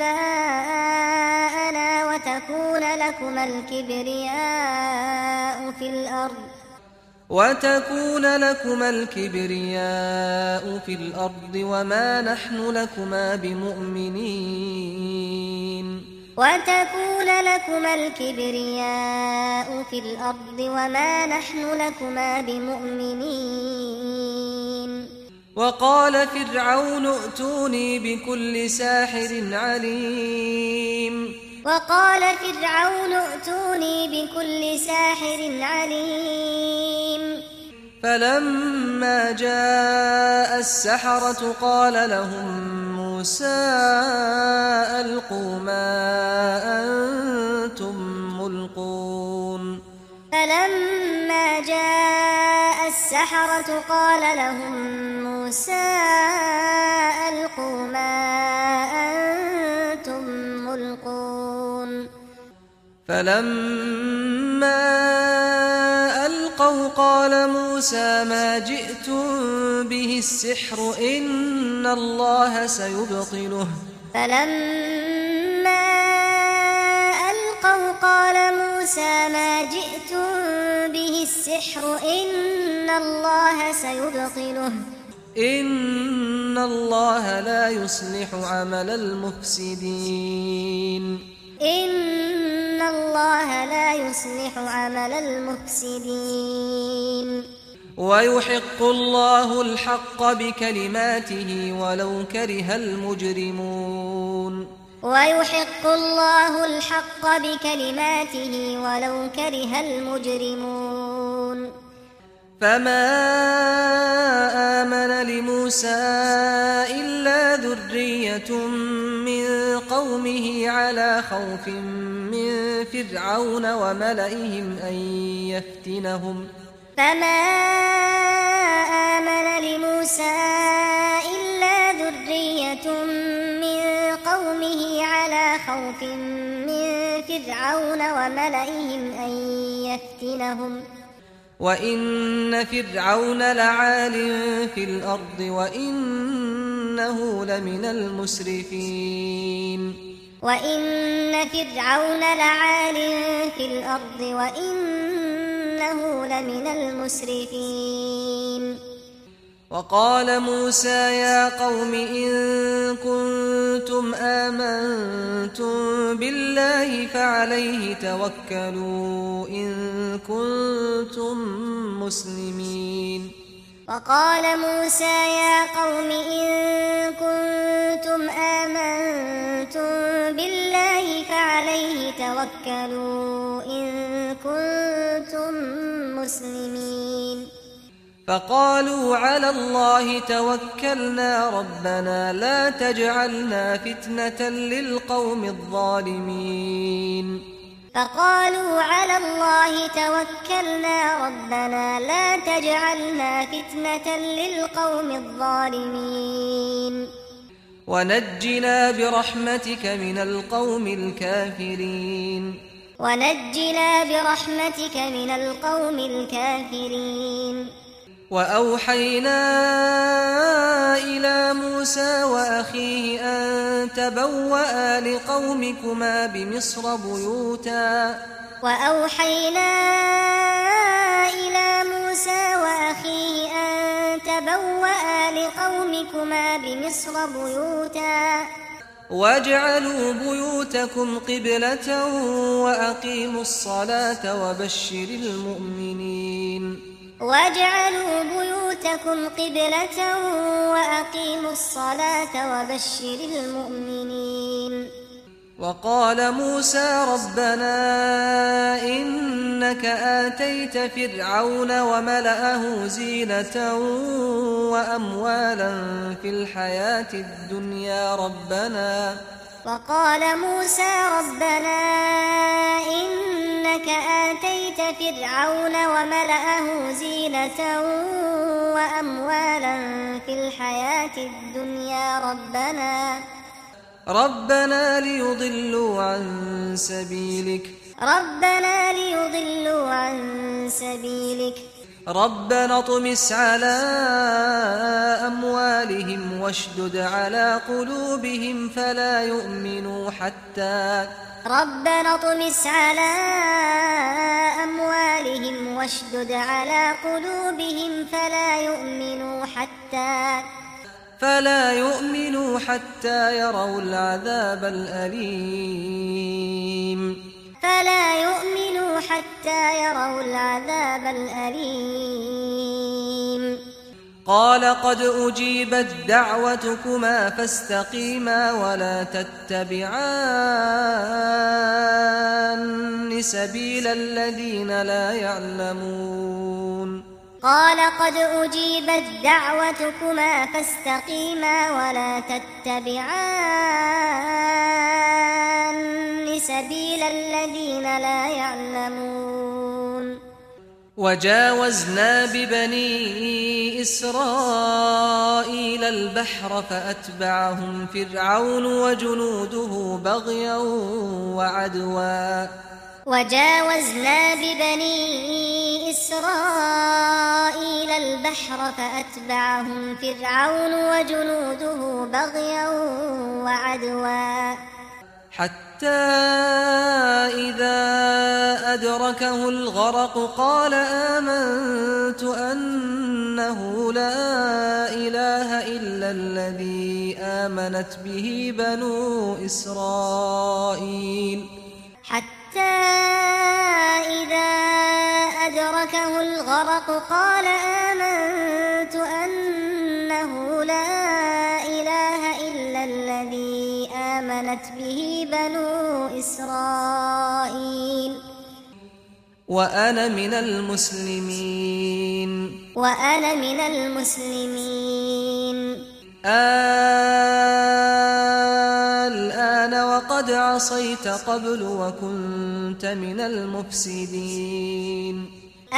آباءنا وتكون لكما الكبرياء في الأرض وتكون لكما الكبرياء في الأرض وما نحن لكما بمؤمنين وتكون لكما الكبرياء في الأرض وما نحن لكما بمؤمنين وقال فرعون ائتوني بكل ساحر عليم وقال فرعون ائتوني بكل ساحر عليم فلما جاء السحرة قال لهم موسى ألقوا ما أنتم ملقون فلما جاء السحرة قال لهم موسى ألقوا ما أنتم ملقون فلما ألقوا قال موسى ما جئتم به السحر إن الله سيبطله فلما ألقوا قال موسى ما جئتم به السحر إن الله سيبطله إن الله لا يصلح عمل المفسدين إن الله لا يصلح عمل المفسدين ويحق الله الحق بكلماته ولو كره المجرمون ويحق الله الحق بكلماته ولو كره المجرمون فما آمن لموسى إلا ذرية من قومه على خوف من فرعون وملئهم أن يفتنهم فما آمن لموسى إلا ذرية من قومه على خوف من فرعون وملئهم أن يفتنهم وإن فرعون لعال في الأرض وإنه لمن المسرفين وإن فرعون لعال في الأرض وإنه لمن المسرفين وقال موسى يا قوم إن كنتم آمنتم بالله فعليه توكلوا إن كنتم مسلمين وقال موسى يا قوم إن كنتم آمنتم بالله فعليه توكلوا إن كنتم مسلمين فقالوا على الله توكلنا ربنا لا تجعلنا فتنة للقوم الظالمين فقالوا على الله توكلنا ربنا لا تجعلنا فتنة للقوم الظالمين ونجنا برحمتك من القوم الكافرين ونجنا برحمتك من القوم الكافرين وأوحينا إلى موسى وأخيه أن تبوأ لقومكما بمصر بيوتا وأوحينا إلى موسى وأخيه أن تبوأ لقومكما بمصر بيوتا واجعلوا بيوتكم قبلة وأقيموا الصلاة وبشر المؤمنين واجعلوا بيوتكم قبلة وأقيموا الصلاة وبشر المؤمنين وقال موسى ربنا إنك آتيت فرعون وملأه زينة وأموالا في الحياة الدنيا ربنا وقال موسى ربنا إنك آتيت فرعون وملأه زينة وأموالا في الحياة الدنيا ربنا ربنا ليضلوا عن سبيلك ربنا ليضلوا عن سبيلك ربنا اطمس على أموالهم واشدد على قلوبهم فلا يؤمنوا حتى ربنا اطمس على أموالهم واشدد على قلوبهم فلا يؤمنوا حتى فلا يؤمنوا حتى يروا العذاب الأليم فلا يؤمنوا حتى يروا العذاب الأليم قال قد أجيبت دعوتكما فاستقيما ولا تتبعان سبيل الذين لا يعلمون قال قد أجيبت دعوتكما فاستقيما ولا تتبعان سبيل الذين لا يعلمون وجاوزنا ببني إسرائيل البحر فأتبعهم فرعون وجنوده بغيا وعدوا وجاوزنا ببني إسرائيل البحر فأتبعهم فرعون وجنوده بغيا وعدوا حتى إذا أدركه الغرق قال آمنت أنه لا إله إلا الذي آمنت به بنو إسرائيل حتى إذا أدركه الغرق قال آمنت أنه لا إله إلا الذي آمنت به بنو إسرائيل وأنا من المسلمين وأنا من المسلمين الآن وقد عصيت قبل وكنت من المفسدين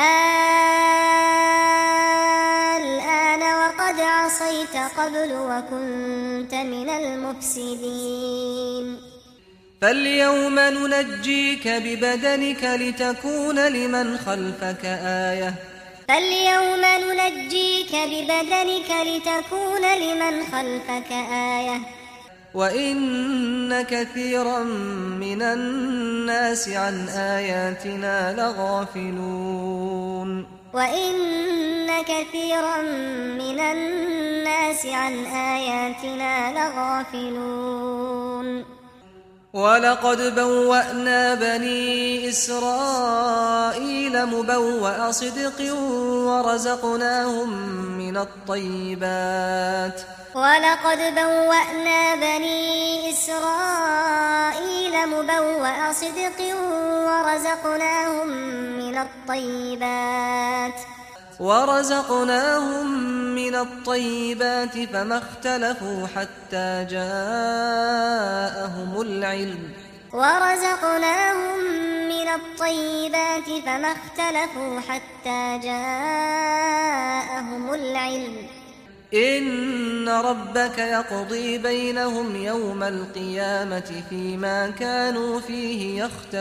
الآن وقد عصيت قبل وكنت من المفسدين فاليوم ننجيك ببدنك لتكون لمن خلفك آية فاليوم ننجيك ببدنك لتكون لمن خلفك آية وإن كثيرا من الناس عن آياتنا لغافلون وإن كثيرا من الناس عن آياتنا لغافلون ولقد بوأنا بني إسرائيل مبوأ صدق ورزقناهم من الطيبات ولقد بوأنا بني إسرائيل مبوأ صدق ورزقناهم من الطيبات ورزقناهم من الطيبات فما اختلفوا حتى جاءهم العلم ورزقناهم من الطيبات فما اختلفوا حتى جاءهم العلم إن ربك يقضي بينهم يوم القيامة فيما كانوا فيه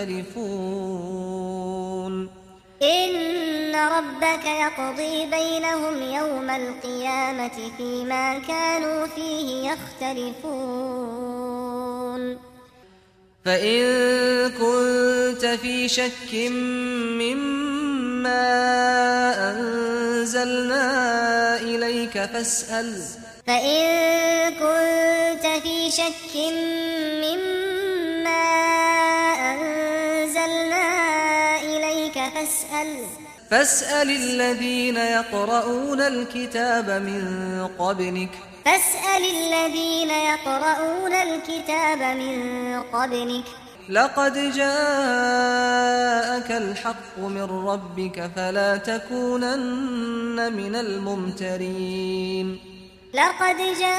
يختلفون إن ربك يقضي بينهم يوم القيامة فيما كانوا فيه يختلفون فإن كنت في شك مما أنزلنا إليك فاسأل فإن كنت في شك مما أنزلنا إليك فاسأل فاسأل الذين يقرؤون الكتاب من قبلك فاسأل الذين يقرؤون الكتاب من قبلك لقد جاءك الحق من ربك فلا تكونن من الممترين لقد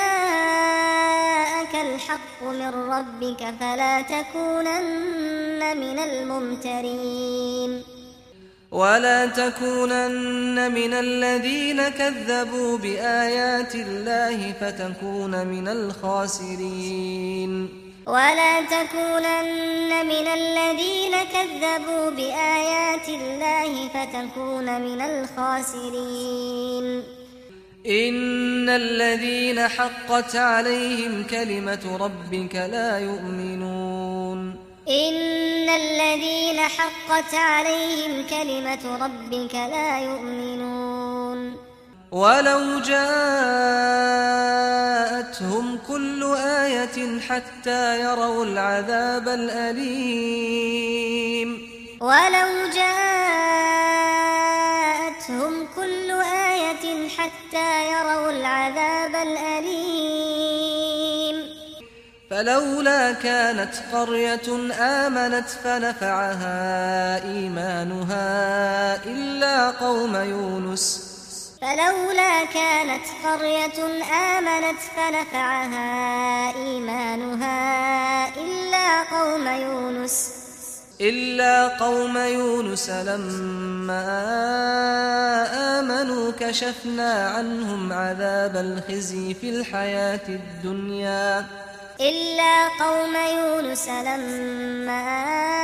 جاءك الحق من ربك فلا تكونن من الممترين ولا تكونن من الذين كذبوا بآيات الله فتكون من الخاسرين ولا تكونن من الذين كذبوا بآيات الله فتكون من الخاسرين إن الذين حقت عليهم كلمة ربك لا يؤمنون إن الذين حقت عليهم كلمة ربك لا يؤمنون ولو جاءتهم كل آية حتى يروا العذاب الأليم ولو جاءتهم كل آية حتى يروا العذاب الأليم فلولا كانت قرية آمنت فنفعها إيمانها إلا قوم يونس فلولا كانت قرية آمنت فنفعها إيمانها إلا قوم يونس إلا قوم يونس لما آمنوا كشفنا عنهم عذاب الخزي في الحياة الدنيا إلا قوم يونس لما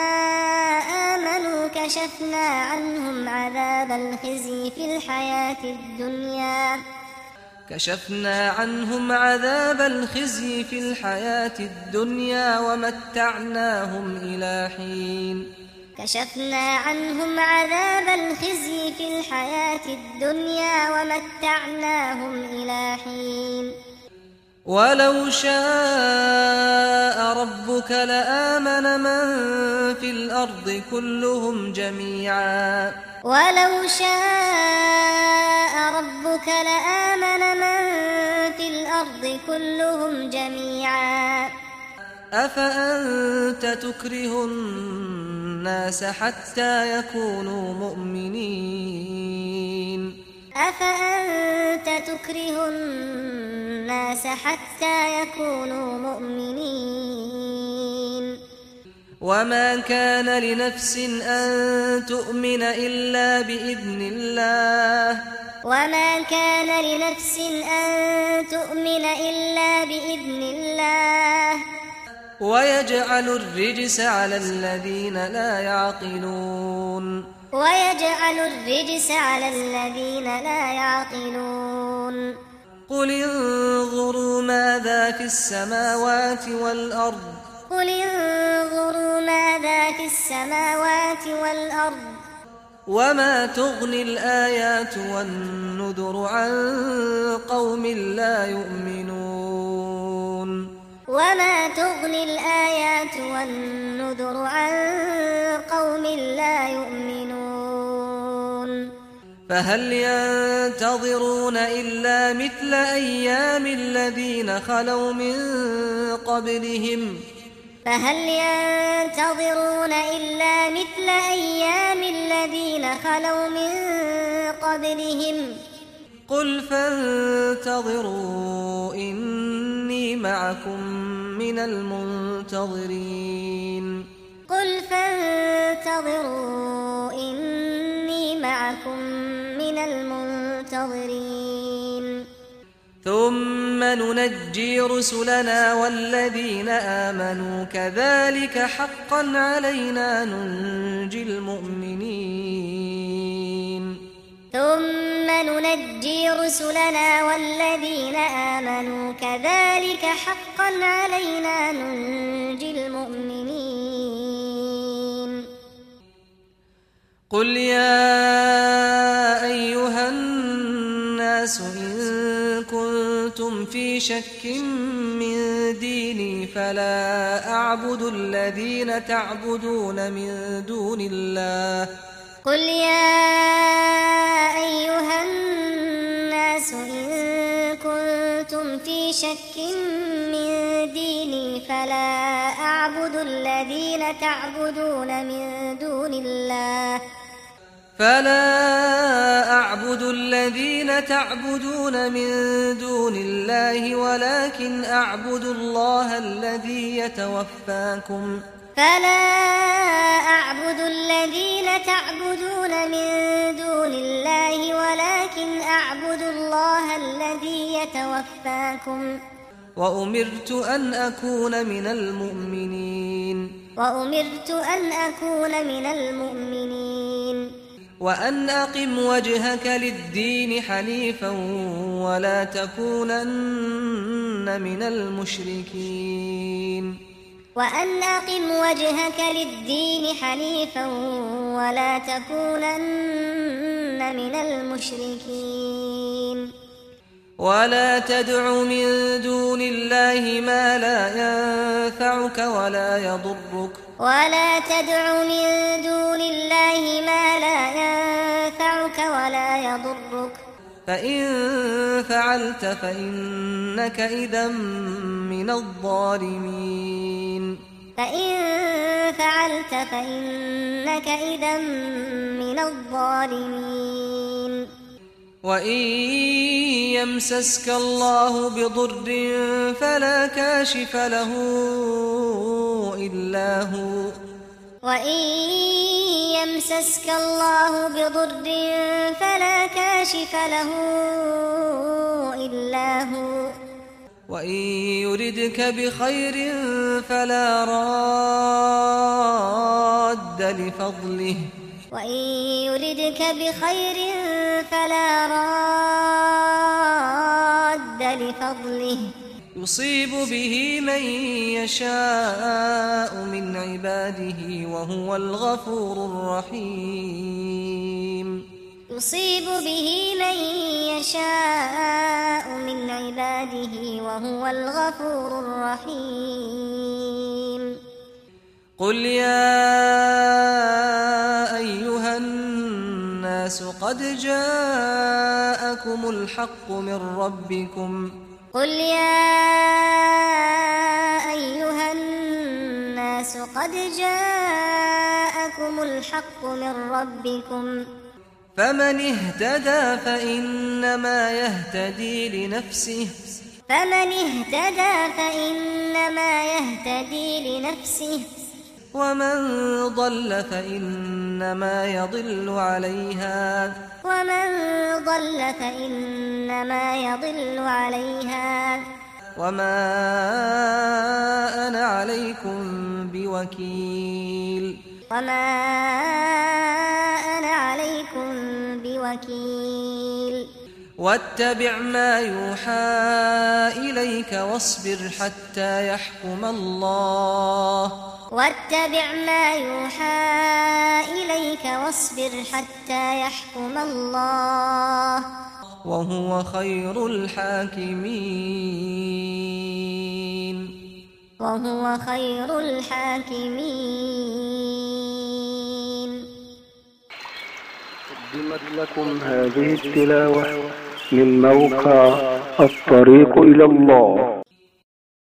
آمنوا كشفنا عنهم عذاب الخزي في الحياة الدنيا كشفنا عنهم عذاب الخزي في الحياة الدنيا ومتعناهم إلى حين كشفنا عنهم عذاب الخزي في الحياة الدنيا ومتعناهم إلى حين ولو شاء ربك لآمن من في الأرض كلهم جميعا ولو شاء ربك لآمن من في الأرض كلهم جميعا أفأنت تكره الناس حتى يكونوا مؤمنين أفأنت تكره الناس حتى يكونوا مؤمنين وما كان لنفس أن تؤمن إلا بإذن الله وما كان لنفس أن تؤمن إلا بإذن الله ويجعل الرجس على الذين لا يعقلون ويجعل الرجس على الذين لا يعقلون قل انظروا ماذا في السماوات والأرض قل انظروا ماذا في السماوات والأرض وما تغني الآيات والنذر عن قوم لا يؤمنون وما تغني الآيات والنذر عن قوم لا يؤمنون فهل ينتظرون إلا مثل أيام الذين خلوا من قبلهم فهل ينتظرون إلا مثل أيام الذين خلوا من قبلهم قل فانتظروا إني معكم من المنتظرين قل فانتظروا إني معكم من المنتظرين ثم ننجي رسلنا والذين آمنوا كذلك حقا علينا ننجي المؤمنين ثم ننجي رسلنا والذين آمنوا كذلك حقا علينا ننجي المؤمنين قل يا أيها الناس إن كنتم في شك من ديني فلا أعبد الذين تعبدون من دون الله قل يا أيها الناس إن كنتم في شك من ديني فلا أعبد الذين تعبدون من دون الله فلا أعبد الذين تعبدون من دون الله ولكن أعبد الله الذي يتوفاكم فلا أعبد الذين تعبدون من دون الله ولكن أعبد الله الذي يتوفاكم وأمرت أن أكون من المؤمنين وأمرت أن أكون من المؤمنين وأن أقم وجهك للدين حنيفا ولا تكونن من المشركين وأن أقم وجهك للدين حنيفا ولا تكونن من المشركين ولا تدع من دون الله ما لا ينفعك ولا يضرك ولا تدع من دون الله ما لا ينفعك ولا يضرك فإن فعلت فإنك إذا من الظالمين فإن فعلت فإنك إذا من الظالمين وإن يمسسك الله بضر فلا كاشف له إلا هو وإن يمسسك الله بضر فلا كاشف له إلا هو وإن يردك بخير فلا راد لفضله وإن يردك بخير فلا راد لفضله يصيب به من يشاء من عباده وهو الغفور الرحيم يصيب به من يشاء من عباده وهو الغفور الرحيم قل يا أيها الناس قد جاءكم الحق من ربكم قل يا أيها الناس قد جاءكم الحق من ربكم فمن اهتدى فإنما يهتدي لنفسه فمن اهتدى فإنما يهتدي لنفسه ومن ضل فإنما يضل عليها ومن ضل فإنما يضل عليها وما أنا عليكم بوكيل وما أنا عليكم بوكيل واتبع ما يوحى إليك واصبر حتى يحكم الله واتبع ما يوحى إليك واصبر حتى يحكم الله وهو خير الحاكمين وهو خير الحاكمين. قدمت لكم هذه التلاوة من موقع الطريق إلى الله.